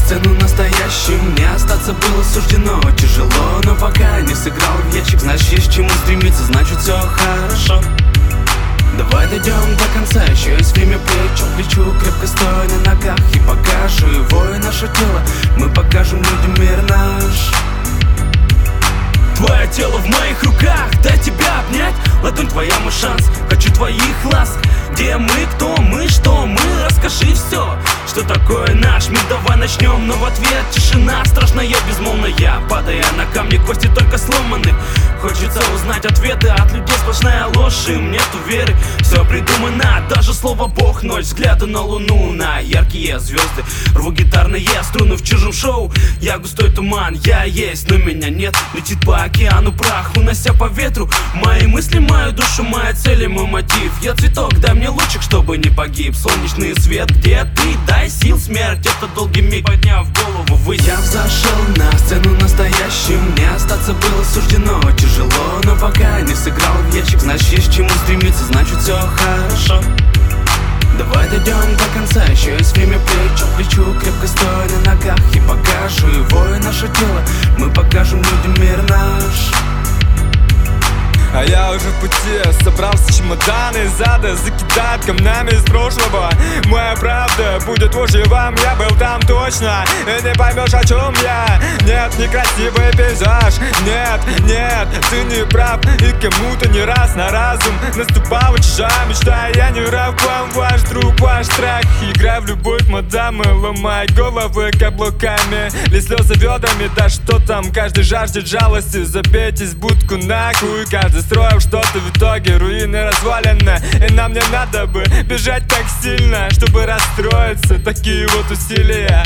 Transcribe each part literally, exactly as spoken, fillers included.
сцену настоящим мне остаться было суждено. Тяжело, но пока не сыграл в ящик, значит есть к чему стремиться, значит все хорошо. Давай дойдем до конца, еще есть время плечо к плечу, крепко стоя на ногах. И покажу его и наше тело, мы покажем людям мир наш. Твое тело в моих руках, дай тебя обнять. Ладонь твоя мой шанс, хочу твоих ласк. Где мы, кто мы, что мы, расскажи все, что такое наш мир, давай начнем. Но в ответ тишина страшная, безмолвная, падая на камни, кости только сломаны. Хочется узнать ответы от людей, сплошная ложь, им нету веры. Все придумано, даже слово Бог, ноль взгляда на луну, на яркие звезды. Рву гитарные струны в чужом шоу. Я густой туман, я есть, но меня нет. Летит по океану прах, унося по ветру мои мысли, мою душу, моя цель и мой мотив. Я цветок, дай мне лучик, чтобы не погиб. Солнечный свет, где ты? Дай сил, смерть, это долгий миг. Подняв голову ввысь, я взошел на сцену настоящим, мне остаться было суждено. Тяжело, но пока не сыграл в ящик, значит есть к чему стремиться, значит все хорошо. Давай дойдем до конца, еще есть время плечо к плечу, крепко стоя на ногах. И покажу его и наше тело, мы покажем людям мир наш. А я уже в пути, собрался чемоданы зада, закидать камнями из прошлого. Моя правда будет ложью вам, я был там точно, и не поймешь, о чем я. Нет, некрасивый пейзаж, нет, нет, ты не прав. И кому-то не раз на разум наступала чужая мечта. Я не раб вам, ваш друг, ваш страх. Играй в любовь, мадамы, ломай головы каблуками, ли слезы ведрами, да что там. Каждый жаждет жалости, забейтесь в будку нахуй. Каждый строил что-то, в итоге руины развалины. И нам не надо бы бежать так сильно, чтобы расстроиться, такие вот усилия.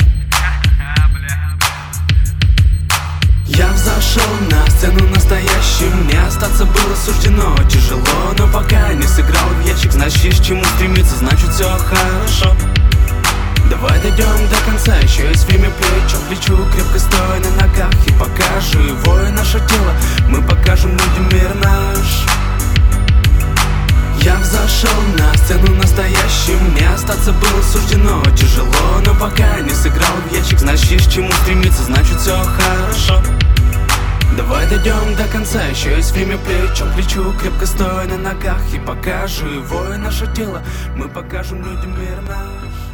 Я взошел на сцену настоящим, мне остаться было суждено. Тяжело, но пока не сыграл в ящик, значит есть к чему стремиться, значит все хорошо. Давай дойдем до конца, еще есть время плечо к плечу, крепко стоя на ногах. И покажу его и наше тело, мы покажем людям мир наш. Я взошел на сцену настоящим, мне остаться было суждено. Тяжело, но пока не сыграл в ящик, значит есть к чему стремиться, значит все хорошо. Давай дойдем до конца, еще есть время плечо к плечу, крепко стоя на ногах. И покажу его и наше тело, мы покажем людям мир наш.